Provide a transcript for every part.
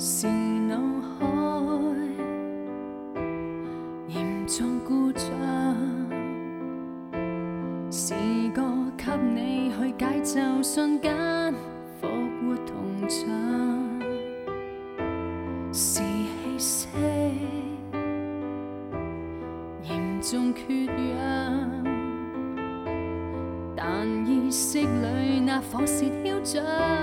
是脑海严重故障，是个给你去解咒，瞬间复活同场，是气息严重缺氧，但意识里那火舌嚣张。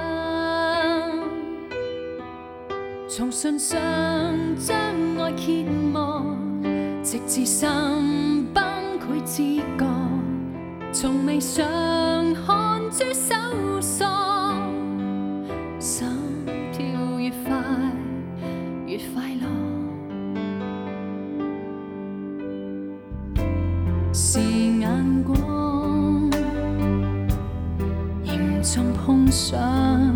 从信上将爱揭幕，直至心崩溃自觉，从未想看珠手索，心跳越快越快乐，是眼光严重碰上，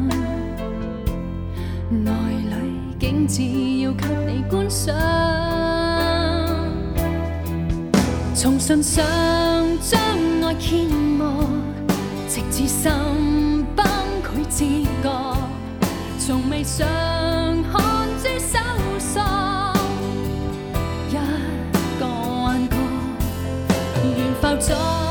内里竟只要给你观赏，从信上将爱揭幕，直至心崩溃自觉，从未想看珠手索，一个幻觉，悬浮在